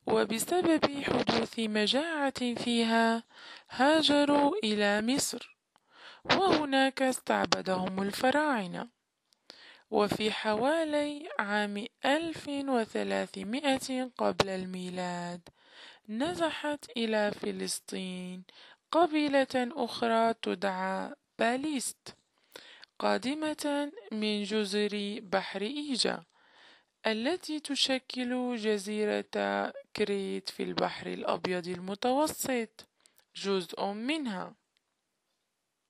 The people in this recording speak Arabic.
وبسبب حدوث مجاعة فيها هاجروا إلى مصر، وهناك استعبدهم الفراعنة. وفي حوالي عام 1300 قبل الميلاد نزحت إلى فلسطين قبيلة أخرى تدعى باليست، قادمة من جزر بحر إيجا التي تشكل جزيرة كريت في البحر الأبيض المتوسط، جزء منها.